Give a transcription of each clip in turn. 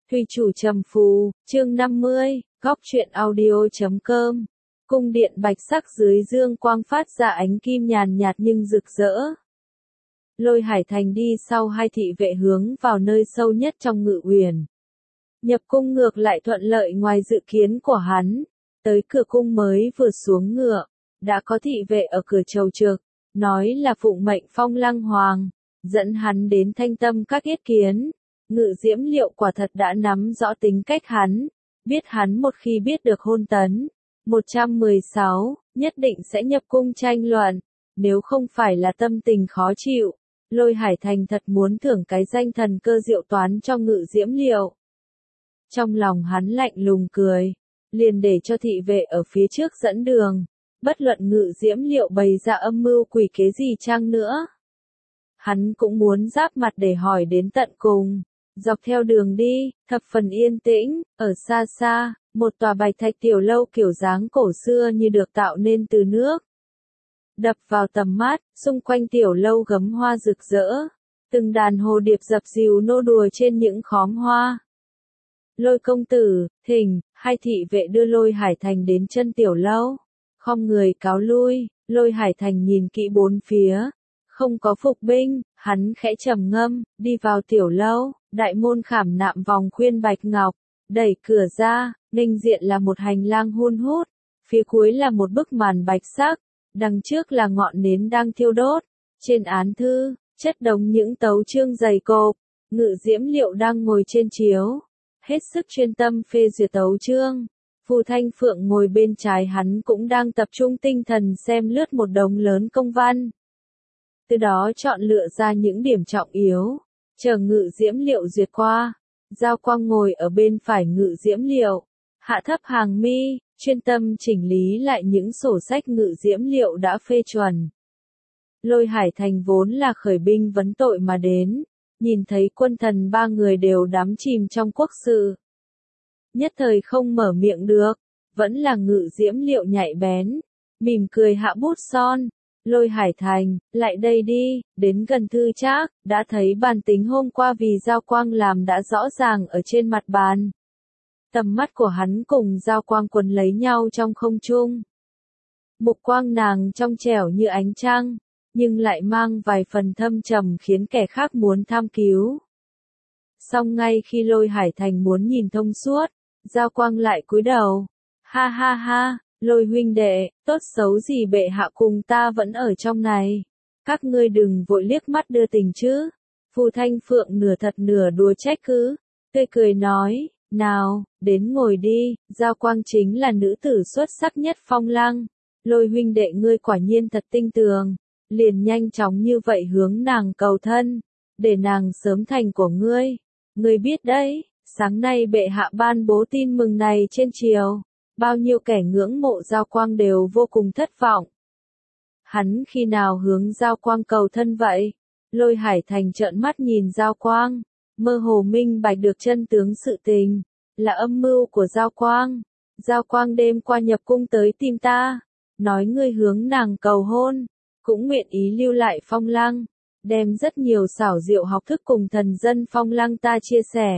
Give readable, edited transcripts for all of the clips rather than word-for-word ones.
Thủy chủ trầm phù, chương 50, góc truyện audio.com. Cung điện bạch sắc dưới dương quang phát ra ánh kim nhàn nhạt nhưng rực rỡ. Lôi Hải Thành đi sau hai thị vệ hướng vào nơi sâu nhất trong ngự uyển. Nhập cung ngược lại thuận lợi ngoài dự kiến của hắn. Tới cửa cung mới vừa xuống ngựa, đã có thị vệ ở cửa chầu trực, nói là phụng mệnh Phong Lăng Hoàng, dẫn hắn đến Thanh Tâm các yết kiến. Ngự Diễm Liệu quả thật đã nắm rõ tính cách hắn, biết hắn một khi biết được hôn tấn 116, nhất định sẽ nhập cung tranh luận, nếu không phải là tâm tình khó chịu, Lôi Hải Thành thật muốn thưởng cái danh thần cơ diệu toán cho Ngự Diễm Liệu. Trong lòng hắn lạnh lùng cười, liền để cho thị vệ ở phía trước dẫn đường, bất luận Ngự Diễm Liệu bày ra âm mưu quỷ kế gì chăng nữa. Hắn cũng muốn giáp mặt để hỏi đến tận cùng. Dọc theo đường đi, thập phần yên tĩnh, ở xa xa, một tòa bạch thạch tiểu lâu kiểu dáng cổ xưa như được tạo nên từ nước. Đập vào tầm mắt, xung quanh tiểu lâu gấm hoa rực rỡ, từng đàn hồ điệp dập dìu nô đùa trên những khóm hoa. Lôi công tử, thỉnh, hai thị vệ đưa Lôi Hải Thành đến chân tiểu lâu, khom người cáo lui, Lôi Hải Thành nhìn kỹ bốn phía. Không có phục binh, hắn khẽ trầm ngâm, đi vào tiểu lâu, đại môn khảm nạm vòng khuyên bạch ngọc, đẩy cửa ra, nghênh diện là một hành lang hun hút, phía cuối là một bức màn bạch sắc, đằng trước là ngọn nến đang thiêu đốt, trên án thư, chất đống những tấu chương dày cộp, Ngự Diễm Liệu đang ngồi trên chiếu, hết sức chuyên tâm phê duyệt tấu chương. Phù Thanh Phượng ngồi bên trái hắn cũng đang tập trung tinh thần xem lướt một đống lớn công văn. Từ đó chọn lựa ra những điểm trọng yếu, chờ Ngự Diễm Liệu duyệt qua. Giao Quang ngồi ở bên phải Ngự Diễm Liệu, hạ thấp hàng mi, chuyên tâm chỉnh lý lại những sổ sách Ngự Diễm Liệu đã phê chuẩn. Lôi Hải Thành vốn là khởi binh vấn tội mà đến, nhìn thấy quân thần ba người đều đắm chìm trong quốc sự. Nhất thời không mở miệng được, vẫn là Ngự Diễm Liệu nhạy bén, mỉm cười hạ bút son. Lôi Hải Thành, lại đây đi, đến gần thư trác, đã thấy bàn tính hôm qua vì Giao Quang làm đã rõ ràng ở trên mặt bàn. Tầm mắt của hắn cùng Giao Quang quấn lấy nhau trong không trung. Mục quang nàng trong trẻo như ánh trăng, nhưng lại mang vài phần thâm trầm khiến kẻ khác muốn tham cứu. Song ngay khi Lôi Hải Thành muốn nhìn thông suốt, Giao Quang lại cúi đầu. Ha ha ha. Lôi huynh đệ, tốt xấu gì bệ hạ cùng ta vẫn ở trong này. Các ngươi đừng vội liếc mắt đưa tình chứ. Phù Thanh Phượng nửa thật nửa đùa trách cứ. Tươi cười nói, nào, đến ngồi đi, Giao Quang chính là nữ tử xuất sắc nhất Phong Lăng. Lôi huynh đệ ngươi quả nhiên thật tinh tường. Liền nhanh chóng như vậy hướng nàng cầu thân. Để nàng sớm thành của ngươi. Ngươi biết đấy, sáng nay bệ hạ ban bố tin mừng này trên triều. Bao nhiêu kẻ ngưỡng mộ Giao Quang đều vô cùng thất vọng. Hắn khi nào hướng Giao Quang cầu thân vậy? Lôi Hải Thành trợn mắt nhìn Giao Quang, mơ hồ minh bạch được chân tướng sự tình, là âm mưu của Giao Quang. Giao Quang đêm qua nhập cung tới tìm ta, nói ngươi hướng nàng cầu hôn, cũng nguyện ý lưu lại Phong Lăng, đem rất nhiều xảo diệu học thức cùng thần dân Phong Lăng ta chia sẻ.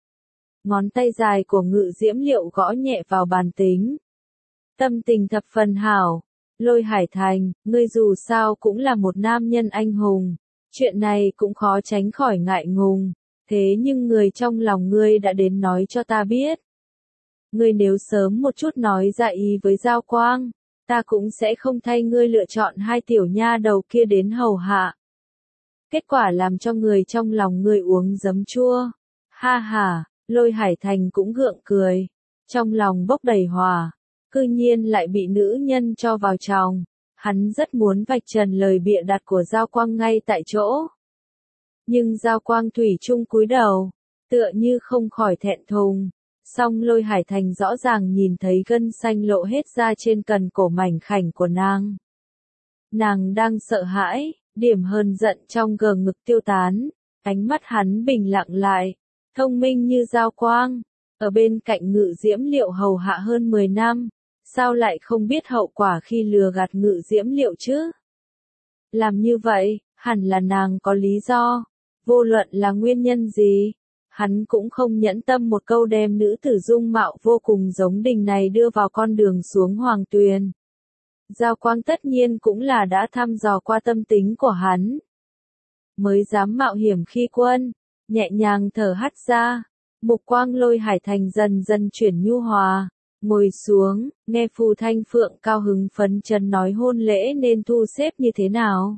Ngón tay dài của Ngự Diễm Liệu gõ nhẹ vào bàn tính. Tâm tình thập phần hảo. Lôi Hải Thành, ngươi dù sao cũng là một nam nhân anh hùng. Chuyện này cũng khó tránh khỏi ngại ngùng. Thế nhưng người trong lòng ngươi đã đến nói cho ta biết. Ngươi nếu sớm một chút nói ra ý với Giao Quang, ta cũng sẽ không thay ngươi lựa chọn hai tiểu nha đầu kia đến hầu hạ. Kết quả làm cho người trong lòng ngươi uống giấm chua. Ha ha. Lôi Hải Thành cũng gượng cười, trong lòng bốc đầy hòa, cư nhiên lại bị nữ nhân cho vào chòng, hắn rất muốn vạch trần lời bịa đặt của Giao Quang ngay tại chỗ. Nhưng Giao Quang thủy chung cúi đầu, tựa như không khỏi thẹn thùng, song Lôi Hải Thành rõ ràng nhìn thấy gân xanh lộ hết ra trên cần cổ mảnh khảnh của nàng. Nàng đang sợ hãi, điểm hờn giận trong gờ ngực tiêu tán, ánh mắt hắn bình lặng lại. Thông minh như Giao Quang, ở bên cạnh Ngự Diễm Liệu hầu hạ hơn 10 năm, sao lại không biết hậu quả khi lừa gạt Ngự Diễm Liệu chứ? Làm như vậy, hẳn là nàng có lý do, vô luận là nguyên nhân gì, hắn cũng không nhẫn tâm một câu đem nữ tử dung mạo vô cùng giống Đình này đưa vào con đường xuống hoàng tuyền. Giao Quang tất nhiên cũng là đã thăm dò qua tâm tính của hắn, mới dám mạo hiểm khi quân, nhẹ nhàng thở hắt ra, mục quang Lôi Hải Thành dần dần chuyển nhu hòa, ngồi xuống, nghe Phù Thanh Phượng cao hứng phấn chấn nói hôn lễ nên thu xếp như thế nào.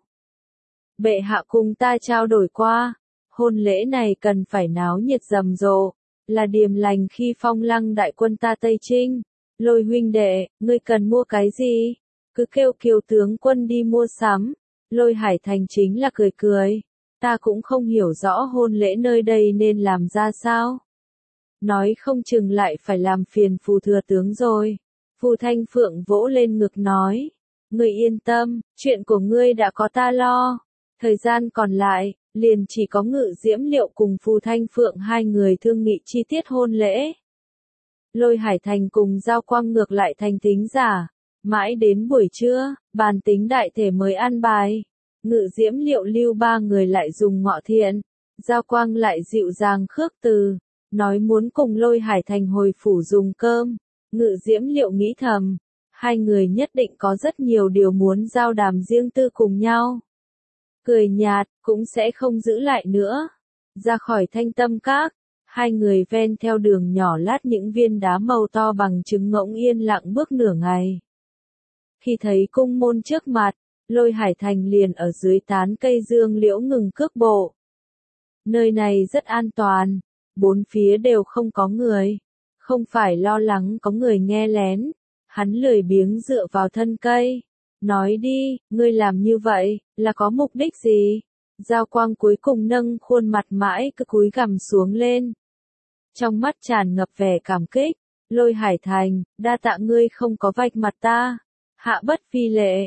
Bệ hạ cùng ta trao đổi qua, hôn lễ này cần phải náo nhiệt rầm rộ, là điềm lành khi phong lăng đại quân ta Tây Trinh. Lôi huynh đệ, ngươi cần mua cái gì? Cứ kêu Kiều tướng quân đi mua sắm. Lôi Hải Thành chính là cười cười. Ta cũng không hiểu rõ hôn lễ nơi đây nên làm ra sao. Nói không chừng lại phải làm phiền Phù thừa tướng rồi. Phù Thanh Phượng vỗ lên ngực nói. Ngươi yên tâm, chuyện của ngươi đã có ta lo. Thời gian còn lại, liền chỉ có Ngự Diễm Liệu cùng Phù Thanh Phượng hai người thương nghị chi tiết hôn lễ. Lôi Hải Thành cùng Giao Quang ngược lại thành tính giả. Mãi đến buổi trưa, bàn tính đại thể mới ăn bài. Ngự Diễm Liệu lưu ba người lại dùng ngọ thiện. Giao Quang lại dịu dàng khước từ, nói muốn cùng Lôi Hải Thành hồi phủ dùng cơm. Ngự Diễm Liệu nghĩ thầm, hai người nhất định có rất nhiều điều muốn giao đàm riêng tư cùng nhau. Cười nhạt, cũng sẽ không giữ lại nữa. Ra khỏi Thanh Tâm Các, hai người ven theo đường nhỏ lát những viên đá màu to bằng trứng ngỗng yên lặng bước nửa ngày. Khi thấy cung môn trước mặt, Lôi Hải Thành liền ở dưới tán cây dương liễu ngừng cước bộ. Nơi này rất an toàn, bốn phía đều không có người, không phải lo lắng có người nghe lén. Hắn lười biếng dựa vào thân cây. Nói đi, ngươi làm như vậy, là có mục đích gì? Giao Quang cuối cùng nâng khuôn mặt mãi cứ cúi gằm xuống lên. Trong mắt tràn ngập vẻ cảm kích. Lôi Hải Thành, đa tạ ngươi không có vạch mặt ta. Hạ bất phi lệ,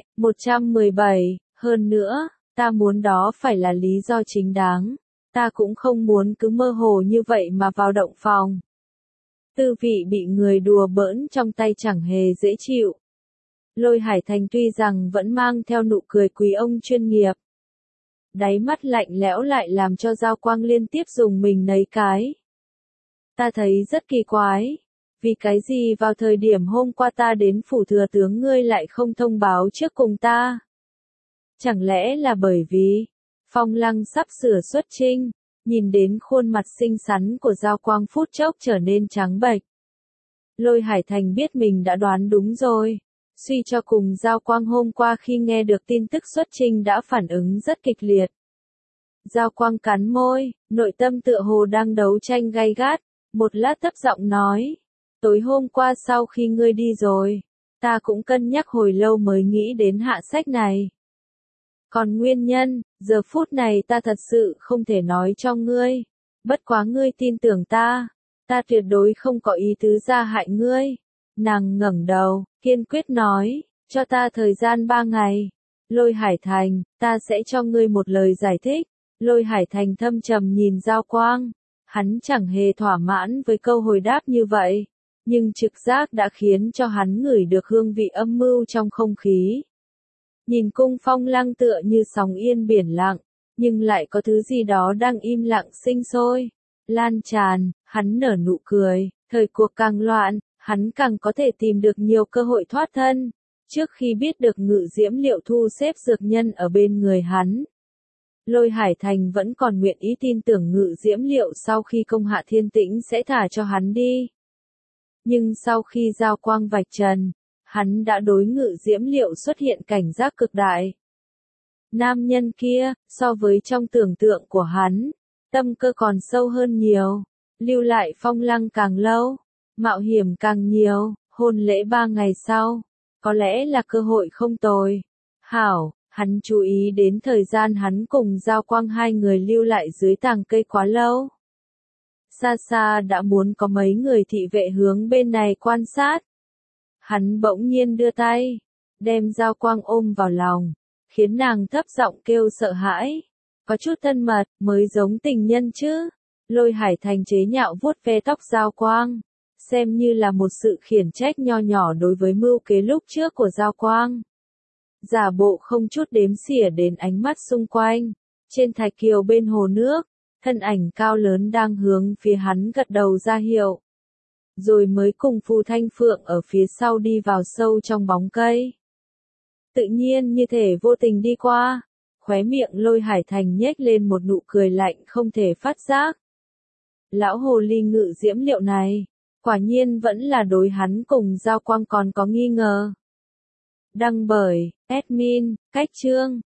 117, hơn nữa, ta muốn đó phải là lý do chính đáng. Ta cũng không muốn cứ mơ hồ như vậy mà vào động phòng. Tư vị bị người đùa bỡn trong tay chẳng hề dễ chịu. Lôi Hải Thành tuy rằng vẫn mang theo nụ cười quý ông chuyên nghiệp. Đáy mắt lạnh lẽo lại làm cho Giao Quang liên tiếp dùng mình nấy cái. Ta thấy rất kỳ quái. Vì cái gì vào thời điểm hôm qua ta đến phủ thừa tướng ngươi lại không thông báo trước cùng ta? Chẳng lẽ là bởi vì Phong Lăng sắp sửa xuất chinh? Nhìn đến khuôn mặt xinh xắn của Giao Quang phút chốc trở nên trắng bệch. Lôi Hải Thành biết mình đã đoán đúng rồi. Suy cho cùng Giao Quang hôm qua khi nghe được tin tức xuất chinh đã phản ứng rất kịch liệt. Giao Quang cắn môi, nội tâm tựa hồ đang đấu tranh gay gắt, một lát thấp giọng nói. Tối hôm qua sau khi ngươi đi rồi, ta cũng cân nhắc hồi lâu mới nghĩ đến hạ sách này. Còn nguyên nhân, giờ phút này ta thật sự không thể nói cho ngươi. Bất quá ngươi tin tưởng ta tuyệt đối không có ý tứ ra hại ngươi. Nàng ngẩng đầu, kiên quyết nói, cho ta thời gian 3 ngày. Lôi Hải Thành, ta sẽ cho ngươi một lời giải thích. Lôi Hải Thành thâm trầm nhìn Giao Quang. Hắn chẳng hề thỏa mãn với câu hồi đáp như vậy. Nhưng trực giác đã khiến cho hắn ngửi được hương vị âm mưu trong không khí. Nhìn cung Phong Lăng tựa như sóng yên biển lặng, nhưng lại có thứ gì đó đang im lặng sinh sôi, lan tràn. Hắn nở nụ cười, thời cuộc càng loạn, hắn càng có thể tìm được nhiều cơ hội thoát thân. Trước khi biết được Ngự Diễm Liệu thu xếp dược nhân ở bên người hắn, Lôi Hải Thành vẫn còn nguyện ý tin tưởng Ngự Diễm Liệu sau khi công hạ thiên tĩnh sẽ thả cho hắn đi. Nhưng sau khi Giao Quang vạch trần, hắn đã đối Ngự Diễm Liệu xuất hiện cảnh giác cực đại. Nam nhân kia, so với trong tưởng tượng của hắn, tâm cơ còn sâu hơn nhiều, lưu lại Phong Lăng càng lâu, mạo hiểm càng nhiều, hôn lễ 3 ngày sau, có lẽ là cơ hội không tồi. Hảo, hắn chú ý đến thời gian hắn cùng Giao Quang hai người lưu lại dưới tàng cây quá lâu. Xa xa đã muốn có mấy người thị vệ hướng bên này quan sát. Hắn bỗng nhiên đưa tay, đem Giao Quang ôm vào lòng, khiến nàng thấp giọng kêu sợ hãi. Có chút thân mật, mới giống tình nhân chứ. Lôi Hải Thành chế nhạo vuốt ve tóc Giao Quang, xem như là một sự khiển trách nho nhỏ đối với mưu kế lúc trước của Giao Quang. Giả bộ không chút đếm xỉa đến ánh mắt xung quanh. Trên thạch kiều bên hồ nước, thân ảnh cao lớn đang hướng phía hắn gật đầu ra hiệu. Rồi mới cùng Phù Thanh Phượng ở phía sau đi vào sâu trong bóng cây. Tự nhiên như thể vô tình đi qua, khóe miệng Lôi Hải Thành nhếch lên một nụ cười lạnh không thể phát giác. Lão hồ ly ngự diễm liệu này, quả nhiên vẫn là đối hắn cùng Giao Quang còn có nghi ngờ. Đăng bởi, admin, Cách Chương.